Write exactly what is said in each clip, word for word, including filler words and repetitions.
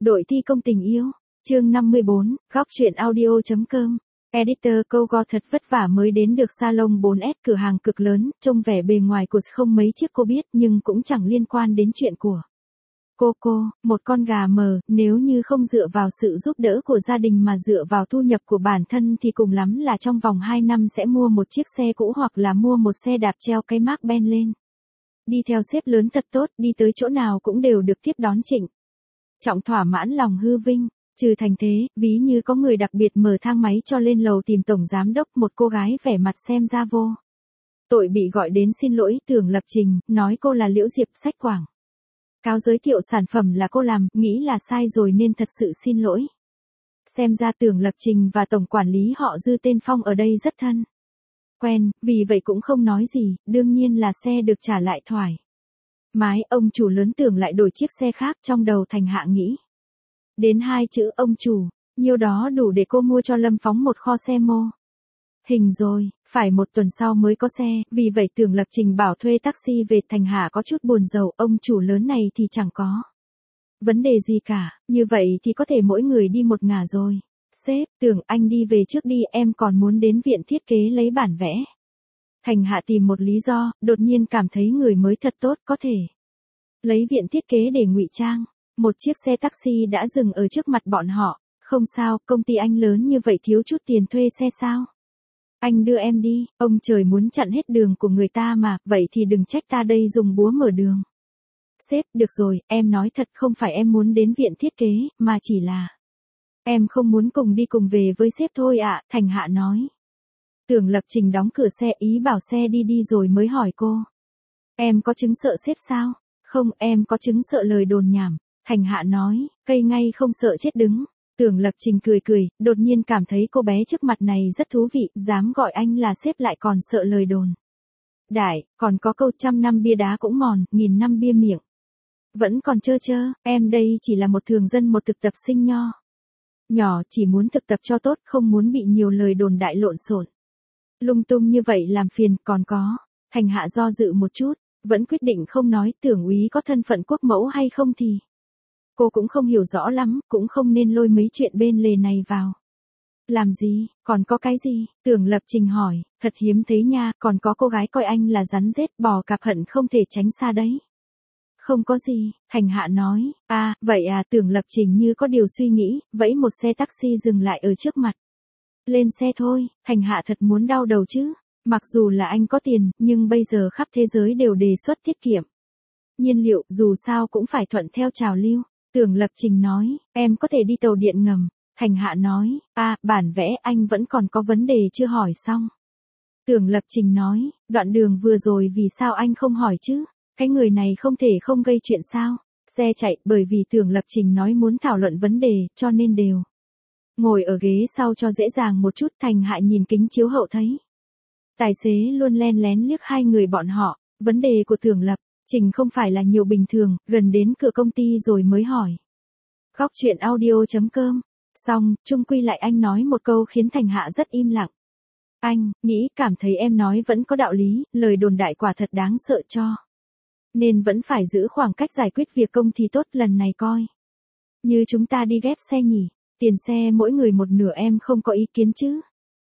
Đội thi công tình yêu. Chương năm mươi bốn, góc truyện audio.com. Editor câu go thật vất vả mới đến được salon bốn S, cửa hàng cực lớn, trông vẻ bề ngoài của không mấy chiếc cô biết nhưng cũng chẳng liên quan đến chuyện của cô cô, một con gà mờ, nếu như không dựa vào sự giúp đỡ của gia đình mà dựa vào thu nhập của bản thân thì cùng lắm là trong vòng hai năm sẽ mua một chiếc xe cũ hoặc là mua một xe đạp treo cái mác Ben lên. Đi theo sếp lớn thật tốt, đi tới chỗ nào cũng đều được tiếp đón trịnh trọng, thỏa mãn lòng hư vinh. Trừ thành thế, ví như có người đặc biệt mở thang máy cho lên lầu tìm tổng giám đốc, một cô gái vẻ mặt xem ra vô tội bị gọi đến xin lỗi, Tưởng Lập Trình, nói cô là Liễu Diệp, sách quảng cáo giới thiệu sản phẩm là cô làm, nghĩ là sai rồi nên thật sự xin lỗi. Xem ra Tưởng Lập Trình và tổng quản lý họ Dư tên Phong ở đây rất thân quen, vì vậy cũng không nói gì, đương nhiên là xe được trả lại thoải mái. Ông chủ lớn Tưởng lại đổi chiếc xe khác, trong đầu Thành Hạ nghĩ đến hai chữ ông chủ, nhiêu đó đủ để cô mua cho Lâm Phóng một kho xe mô hình rồi. Phải một tuần sau mới có xe, vì vậy Tưởng Lập Trình bảo thuê taxi về. Thành Hạ có chút buồn rầu, ông chủ lớn này thì chẳng có vấn đề gì cả, như vậy thì có thể mỗi người đi một ngả rồi. Sếp, Tưởng anh đi về trước đi, em còn muốn đến viện thiết kế lấy bản vẽ. Thành Hạ tìm một lý do, đột nhiên cảm thấy người mới thật tốt, có thể lấy viện thiết kế để ngụy trang. Một chiếc xe taxi đã dừng ở trước mặt bọn họ. Không sao, công ty anh lớn như vậy thiếu chút tiền thuê xe sao? Anh đưa em đi, ông trời muốn chặn hết đường của người ta mà, vậy thì đừng trách ta đây dùng búa mở đường. Sếp, được rồi, em nói thật không phải em muốn đến viện thiết kế, mà chỉ là em không muốn cùng đi cùng về với sếp thôi ạ, à, Thành Hạ nói. Tưởng Lập Trình đóng cửa xe, ý bảo xe đi đi rồi mới hỏi cô. Em có chứng sợ sếp sao? Không, em có chứng sợ lời đồn nhảm. Thành Hạ nói, cây ngay không sợ chết đứng. Tưởng Lập Trình cười cười, đột nhiên cảm thấy cô bé trước mặt này rất thú vị, dám gọi anh là sếp lại còn sợ lời đồn đại, còn có câu trăm năm bia đá cũng mòn, nghìn năm bia miệng vẫn còn trơ trơ. Em đây chỉ là một thường dân, một thực tập sinh nho nhỏ, chỉ muốn thực tập cho tốt, không muốn bị nhiều lời đồn đại lộn xộn lung tung như vậy làm phiền. Còn có, Thành Hạ do dự một chút, vẫn quyết định không nói. Tưởng úy có thân phận quốc mẫu hay không thì cô cũng không hiểu rõ lắm, cũng không nên lôi mấy chuyện bên lề này vào. Làm gì, còn có cái gì? Tưởng Lập Trình hỏi, thật hiếm thấy nha, còn có cô gái coi anh là rắn rết bò cạp, hận không thể tránh xa đấy. Không có gì, Thành Hạ nói. À, vậy à, Tưởng Lập Trình như có điều suy nghĩ, vẫy một xe taxi dừng lại ở trước mặt. Lên xe thôi. Thành Hạ thật muốn đau đầu chứ. Mặc dù là anh có tiền, nhưng bây giờ khắp thế giới đều đề xuất tiết kiệm nhiên liệu, dù sao cũng phải thuận theo trào lưu. Tưởng Lập Trình nói, em có thể đi tàu điện ngầm. Thành Hạ nói, à, bản vẽ anh vẫn còn có vấn đề chưa hỏi xong. Tưởng Lập Trình nói, đoạn đường vừa rồi vì sao anh không hỏi chứ? Cái người này không thể không gây chuyện sao? Xe chạy, bởi vì Tưởng Lập Trình nói muốn thảo luận vấn đề, cho nên đều ngồi ở ghế sau cho dễ dàng một chút. Thành Hạ nhìn kính chiếu hậu thấy tài xế luôn len lén liếc hai người bọn họ. Vấn đề của Tưởng Lập Trình không phải là nhiều bình thường, gần đến cửa công ty rồi mới hỏi. Góc truyện audio.com. Xong, chung quy lại anh nói một câu khiến Thành Hạ rất im lặng. Anh, nghĩ, cảm thấy em nói vẫn có đạo lý, lời đồn đại quả thật đáng sợ cho nên vẫn phải giữ khoảng cách giải quyết việc công thì tốt. Lần này coi như chúng ta đi ghép xe nhỉ. Tiền xe mỗi người một nửa, em không có ý kiến chứ?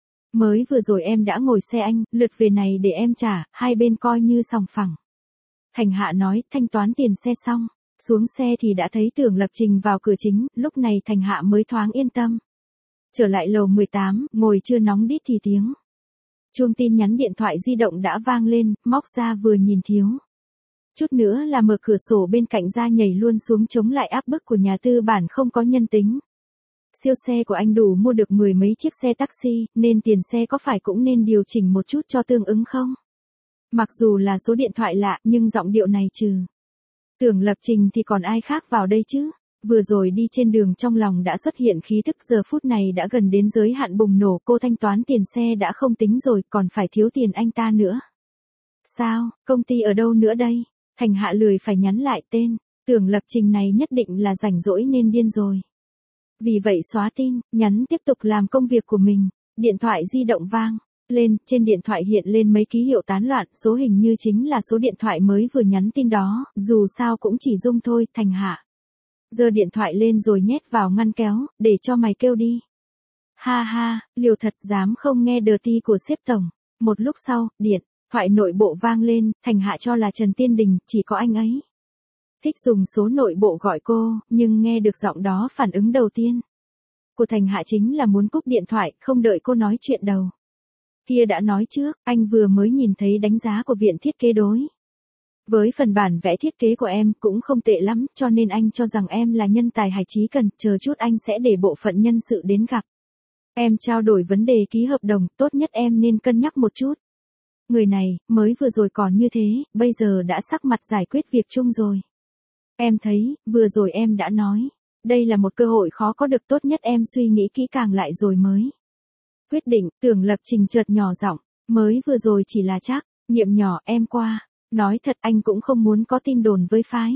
Mới vừa rồi em đã ngồi xe anh, lượt về này để em trả, hai bên coi như sòng phẳng. Thành Hạ nói, thanh toán tiền xe xong, xuống xe thì đã thấy Tưởng Lập Trình vào cửa chính. Lúc này Thành Hạ mới thoáng yên tâm. Trở lại lầu mười tám, ngồi chưa nóng đít thì tiếng chuông tin nhắn điện thoại di động đã vang lên, móc ra vừa nhìn thiếu chút nữa là mở cửa sổ bên cạnh ra nhảy luôn xuống chống lại áp bức của nhà tư bản không có nhân tính. Siêu xe của anh đủ mua được mười mấy chiếc xe taxi, nên tiền xe có phải cũng nên điều chỉnh một chút cho tương ứng không? Mặc dù là số điện thoại lạ, nhưng giọng điệu này trừ Tưởng Lập Trình thì còn ai khác vào đây chứ? Vừa rồi đi trên đường trong lòng đã xuất hiện khí tức, giờ phút này đã gần đến giới hạn bùng nổ. Cô thanh toán tiền xe đã không tính rồi, còn phải thiếu tiền anh ta nữa. Sao, công ty ở đâu nữa đây? Thành Hạ lười phải nhắn lại tên. Tưởng Lập Trình này nhất định là rảnh rỗi nên điên rồi. Vì vậy xóa tin, nhắn tiếp tục làm công việc của mình. Điện thoại di động vang lên, trên điện thoại hiện lên mấy ký hiệu tán loạn, số hình như chính là số điện thoại mới vừa nhắn tin đó, dù sao cũng chỉ Dung thôi. Thành Hạ Giơ điện thoại lên rồi nhét vào ngăn kéo, để cho mày kêu đi. Ha ha, liều thật dám không nghe đờ ti của sếp tổng. Một lúc sau, điện thoại nội bộ vang lên, Thành Hạ cho là Trần Tiên Đình, chỉ có anh ấy thích dùng số nội bộ gọi cô, nhưng nghe được giọng đó phản ứng đầu tiên của Thành Hạ chính là muốn cúp điện thoại, không đợi cô nói chuyện đầu. Kia đã nói trước, anh vừa mới nhìn thấy đánh giá của viện thiết kế đối với phần bản vẽ thiết kế của em cũng không tệ lắm, cho nên anh cho rằng em là nhân tài hải chí cần, chờ chút anh sẽ để bộ phận nhân sự đến gặp em trao đổi vấn đề ký hợp đồng, tốt nhất em nên cân nhắc một chút. Người này, mới vừa rồi còn như thế, bây giờ đã sắc mặt giải quyết việc chung rồi. Em thấy, vừa rồi em đã nói, đây là một cơ hội khó có được, tốt nhất em suy nghĩ kỹ càng lại rồi mới quyết định. Tưởng Lập Trình chợt nhỏ giọng, mới vừa rồi chỉ là chắc, nhiệm nhỏ em qua. Nói thật anh cũng không muốn có tin đồn với phái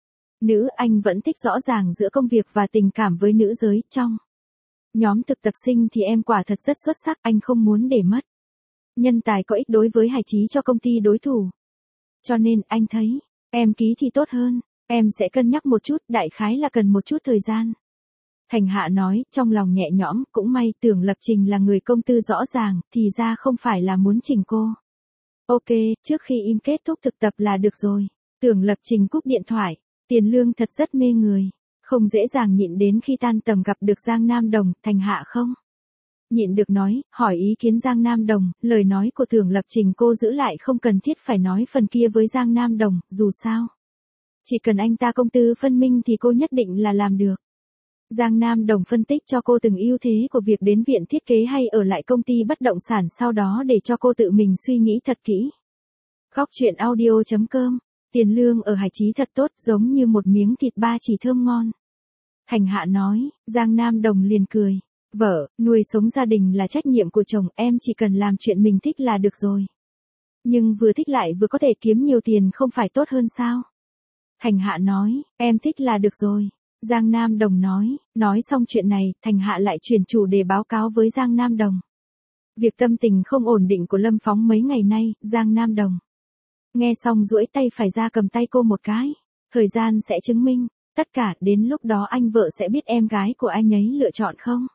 nữ, anh vẫn thích rõ ràng giữa công việc và tình cảm với nữ giới. Trong nhóm thực tập sinh thì em quả thật rất xuất sắc, anh không muốn để mất nhân tài có ích đối với hải chí cho công ty đối thủ. Cho nên anh thấy, em ký thì tốt hơn, em sẽ cân nhắc một chút, đại khái là cần một chút thời gian. Thành Hạ nói, trong lòng nhẹ nhõm, cũng may Tưởng Lập Trình là người công tư rõ ràng, thì ra không phải là muốn chỉnh cô. Ok, trước khi im kết thúc thực tập là được rồi. Tưởng Lập Trình cúp điện thoại, tiền lương thật rất mê người. Không dễ dàng nhịn đến khi tan tầm gặp được Giang Nam Đồng, Thành Hạ không nhịn được nói, hỏi ý kiến Giang Nam Đồng, lời nói của Tưởng Lập Trình cô giữ lại, không cần thiết phải nói phần kia với Giang Nam Đồng, dù sao chỉ cần anh ta công tư phân minh thì cô nhất định là làm được. Giang Nam Đồng phân tích cho cô từng ưu thế của việc đến viện thiết kế hay ở lại công ty bất động sản, sau đó để cho cô tự mình suy nghĩ thật kỹ. Góc truyện audio chấm com, tiền lương ở hải chí thật tốt, giống như một miếng thịt ba chỉ thơm ngon. Thành Hạ nói, Giang Nam Đồng liền cười. Vợ, nuôi sống gia đình là trách nhiệm của chồng, em chỉ cần làm chuyện mình thích là được rồi. Nhưng vừa thích lại vừa có thể kiếm nhiều tiền không phải tốt hơn sao? Thành Hạ nói, em thích là được rồi. Giang Nam Đồng nói, nói xong chuyện này, Thành Hạ lại chuyển chủ đề báo cáo với Giang Nam Đồng. Việc tâm tình không ổn định của Lâm Phóng mấy ngày nay, Giang Nam Đồng nghe xong duỗi tay phải ra cầm tay cô một cái. Thời gian sẽ chứng minh, tất cả, đến lúc đó anh vợ sẽ biết em gái của anh ấy lựa chọn không?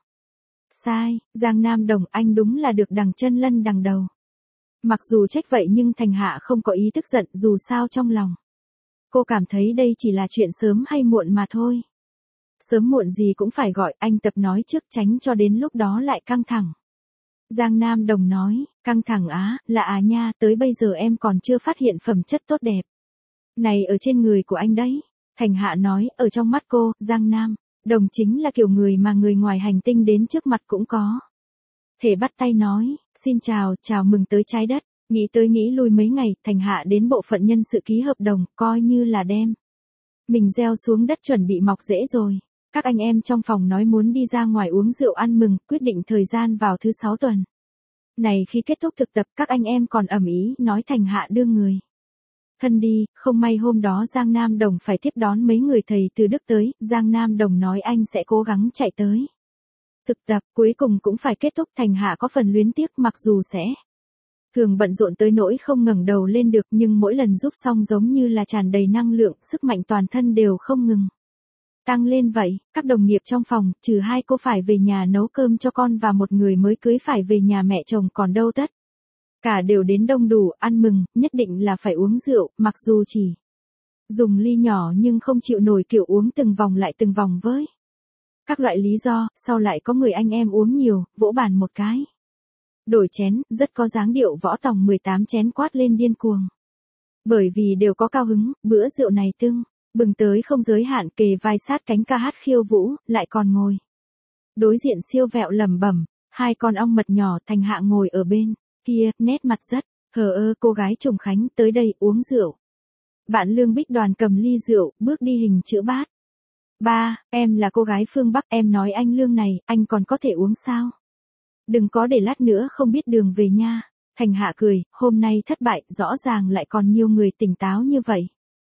Sai, Giang Nam Đồng, anh đúng là được đằng chân lân đằng đầu. Mặc dù trách vậy nhưng Thành Hạ không có ý tức giận, dù sao trong lòng cô cảm thấy đây chỉ là chuyện sớm hay muộn mà thôi. Sớm muộn gì cũng phải gọi anh tập nói trước, tránh cho đến lúc đó lại căng thẳng. Giang Nam Đồng nói, căng thẳng á, là à nha, tới bây giờ em còn chưa phát hiện phẩm chất tốt đẹp này ở trên người của anh đấy. Thành Hạ nói, ở trong mắt cô, Giang Nam Đồng chính là kiểu người mà người ngoài hành tinh đến trước mặt cũng có thể bắt tay nói, xin chào, chào mừng tới trái đất. Nghĩ tới nghĩ lui mấy ngày, Thành Hạ đến bộ phận nhân sự ký hợp đồng, coi như là đem mình gieo xuống đất chuẩn bị mọc rễ rồi. Các anh em trong phòng nói muốn đi ra ngoài uống rượu ăn mừng, quyết định thời gian vào thứ sáu tuần này. Khi kết thúc thực tập, các anh em còn ầm ĩ nói Thành Hạ đưa người thân đi, không may hôm đó Giang Nam Đồng phải tiếp đón mấy người thầy từ Đức tới, Giang Nam Đồng nói anh sẽ cố gắng chạy tới thực tập, cuối cùng cũng phải kết thúc. Thành Hạ có phần luyến tiếc, mặc dù sẽ thường bận rộn tới nỗi không ngẩng đầu lên được, nhưng mỗi lần giúp xong giống như là tràn đầy năng lượng, sức mạnh toàn thân đều không ngừng tăng lên vậy. Các đồng nghiệp trong phòng, trừ hai cô phải về nhà nấu cơm cho con và một người mới cưới phải về nhà mẹ chồng, còn đâu tất cả đều đến đông đủ, ăn mừng, nhất định là phải uống rượu, mặc dù chỉ dùng ly nhỏ nhưng không chịu nổi kiểu uống từng vòng lại từng vòng với các loại lý do. Sau lại có người anh em uống nhiều, vỗ bàn một cái, đổi chén, rất có dáng điệu võ tòng mười tám chén quát lên điên cuồng. Bởi vì đều có cao hứng, bữa rượu này tưng bừng tới không giới hạn, kề vai sát cánh ca hát khiêu vũ, lại còn ngồi đối diện siêu vẹo lẩm bẩm, hai con ong mật nhỏ. Thành Hạ ngồi ở bên kia, nét mặt rất thờ ơ. Cô gái Trùng Khánh tới đây uống rượu. Bạn Lương Bích Đoàn cầm ly rượu, bước đi hình chữ bát. Ba, em là cô gái phương Bắc, em nói anh Lương này, anh còn có thể uống sao? Đừng có để lát nữa không biết đường về nha. Thành Hạ cười, hôm nay thất bại, rõ ràng lại còn nhiều người tỉnh táo như vậy.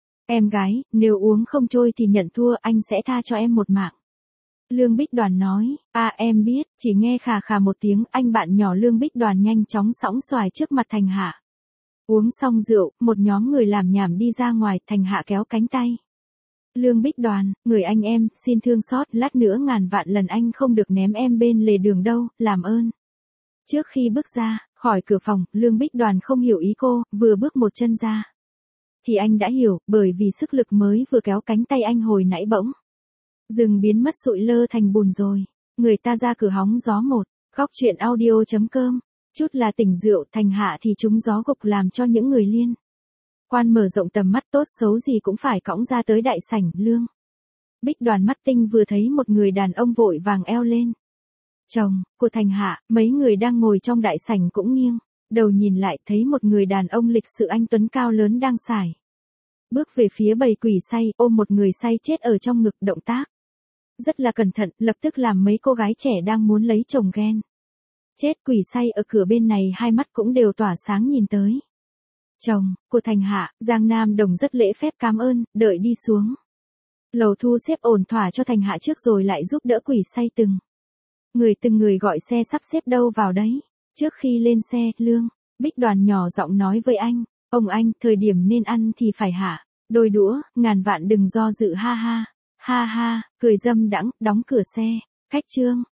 Em gái, nếu uống không trôi thì nhận thua, anh sẽ tha cho em một mạng. Lương Bích Đoàn nói, à em biết, chỉ nghe khà khà một tiếng, anh bạn nhỏ Lương Bích Đoàn nhanh chóng sõng xoài trước mặt Thành Hạ. Uống xong rượu, một nhóm người làm nhảm đi ra ngoài, Thành Hạ kéo cánh tay Lương Bích Đoàn, người anh em, xin thương xót, lát nữa ngàn vạn lần anh không được ném em bên lề đường đâu, làm ơn. Trước khi bước ra khỏi cửa phòng, Lương Bích Đoàn không hiểu ý cô, vừa bước một chân ra. Thì anh đã hiểu, bởi vì sức lực mới vừa kéo cánh tay anh hồi nãy bỗng dừng biến mất sụi lơ thành bùn rồi. Người ta ra cửa hóng gió một, góc chuyện audio chấm com. Chút là tỉnh rượu, thành hạ thì trúng gió gục làm cho những người liên quan mở rộng tầm mắt, tốt xấu gì cũng phải cõng ra tới đại sảnh. Lương Bích Đoàn mắt tinh vừa thấy một người đàn ông vội vàng eo lên. Chồng của Thành Hạ, mấy người đang ngồi trong đại sảnh cũng nghiêng đầu nhìn lại, thấy một người đàn ông lịch sự anh tuấn cao lớn đang sải bước về phía bầy quỷ say, ôm một người say chết ở trong ngực, động tác rất là cẩn thận, lập tức làm mấy cô gái trẻ đang muốn lấy chồng ghen. Chết, quỷ say ở cửa bên này hai mắt cũng đều tỏa sáng nhìn tới. Chồng của Thành Hạ, Giang Nam Đồng rất lễ phép cảm ơn, đợi đi xuống lầu thu xếp ổn thỏa cho Thành Hạ trước rồi lại giúp đỡ quỷ say từng người từng người gọi xe sắp xếp đâu vào đấy. Trước khi lên xe, Lương Bích Đoàn nhỏ giọng nói với anh, ông anh, thời điểm nên ăn thì phải hạ đôi đũa, ngàn vạn đừng do dự, ha ha, ha ha, cười dâm đãng, đóng cửa xe. Khách trương